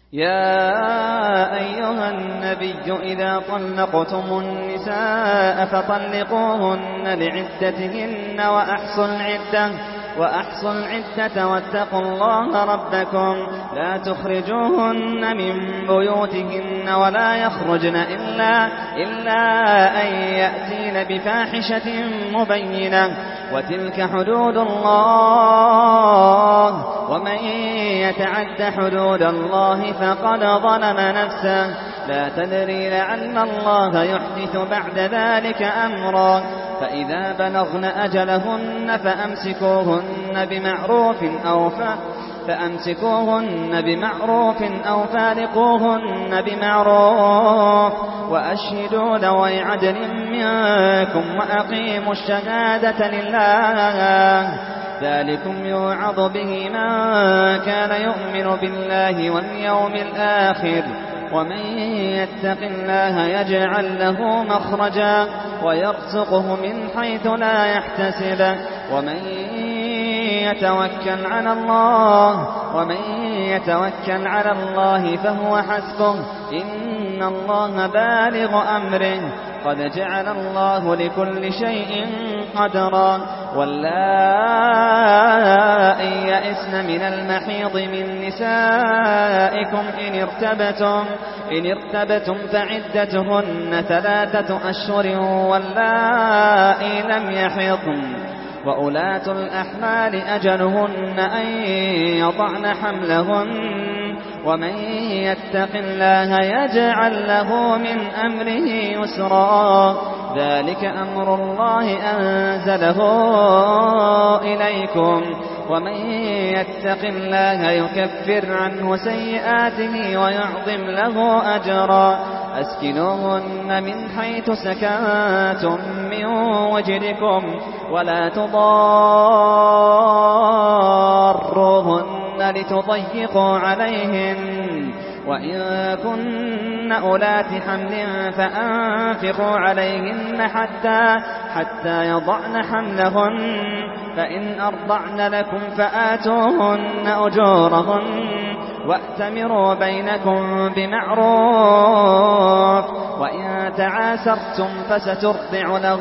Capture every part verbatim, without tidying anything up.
يا أيها النبي إذا طلقتم النساء فطلقوهن لعدتهن وأحصوا العدة وأحصوا العدة واتقوا الله ربكم لا تخرجوهن من بيوتهن ولا يخرجن إلا, إلا أن يأتين بفاحشة مبينة وتلك حدود الله ومن يتعد حدود الله فقد ظلم نفسه لا تدري لعل الله يحدث بعد ذلك أمرا فإذا بلغن أجلهن فأمسكوهن بمعروف أو فأمسكوهن بمعروف أو فارقوهن بمعروف وأشهدوا ذوي عدل منكم وأقيموا الشهادة لله ذلكم يوعظ به من كان يؤمن بالله واليوم الآخر ومن يتق الله يجعل له مخرجا ويرزقه من حيث لا يحتسب ومن يتوكل على الله ومن يتوكل على الله فهو حسبه إن الله بالغ أمره قد جعل الله لكل شيء قدرا واللائي يئسن من المحيض من نسائكم إن ارتبتم, إن ارتبتم فعدتهن ثلاثة أشهر واللائي لم يحضن وأولاة الأحمال أجلهن أن يضعن حملهن ومن يتق الله يجعل له من أمره يسرا ذلك أمر الله أنزله إليكم ومن يتق الله يكفر عنه سيئاته ويعظم له أجرا أسكنوهن من حيث سكنتم من وجدكم ولا تضاروهن لتضيقوا عليهن وإن كن أولات حمل فأنفقوا عليهن حتى, حتى يضعن حملهن فإن أرضعن لكم فآتوهن أجورهن وأتمروا بينكم بمعروف وإن تعاسرتم فسترضع له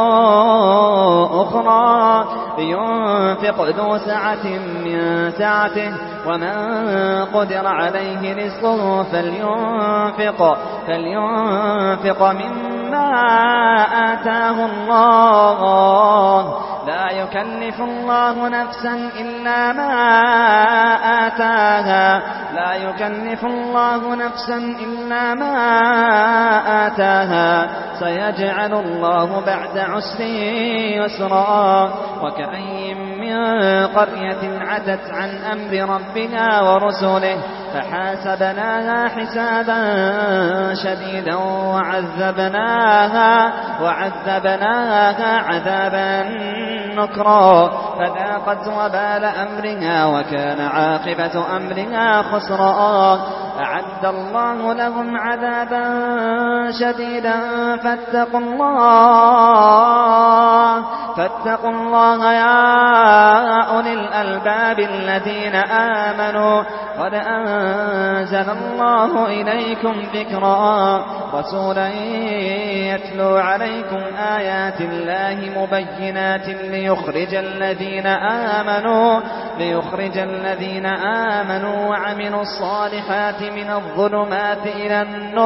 أخرى لينفق ذو سعة من سعته ومن قدر عليه رزقه فلينفق, فلينفق مما آتاه الله لا يكلف الله نفسا إلا ما آتاها لا يكلف الله نفسا إلا ما آتاها سيجعل الله بعد عسر يسرا وكأي من قرية عتت عن أمر ربها ورسله فحاسبناها حسابا شديدا وعذبناها, وعذبناها عذابا نكرا فذاقت وبال أمرها وكان عاقبة أمرها خسرا أعد الله لهم عذابا شديدا فاتقوا الله فاتقوا الله يا أولي الألباب الذين آمنوا قد أنزل الله إليكم ذكرا رسولا يتلو عليكم آيات الله مبينات ليخرج الذين آمنوا ليخرج الذين آمنوا وعملوا الصالحات من الظلمات إلى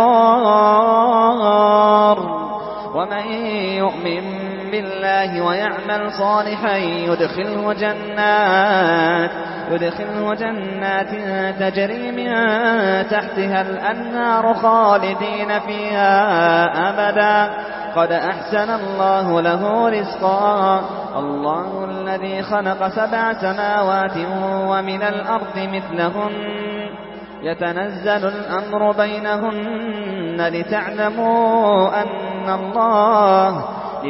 النور ومن يؤمن بالله ويعمل صالحا يدخله جنات يدخله جنات تجري من تحتها الأنهار خالدين فيها أبدا قد أحسن الله له رزقا الله الذي خلق سبع سماوات ومن الأرض مثلهن يتنزل الأمر بينهن لتعلموا أن الله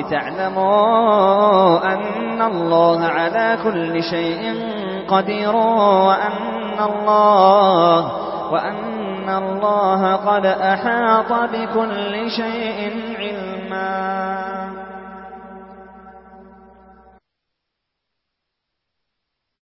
لتعلموا أن الله على كل شيء قدير وأن الله وأن الله قد أحاط بكل شيء علما.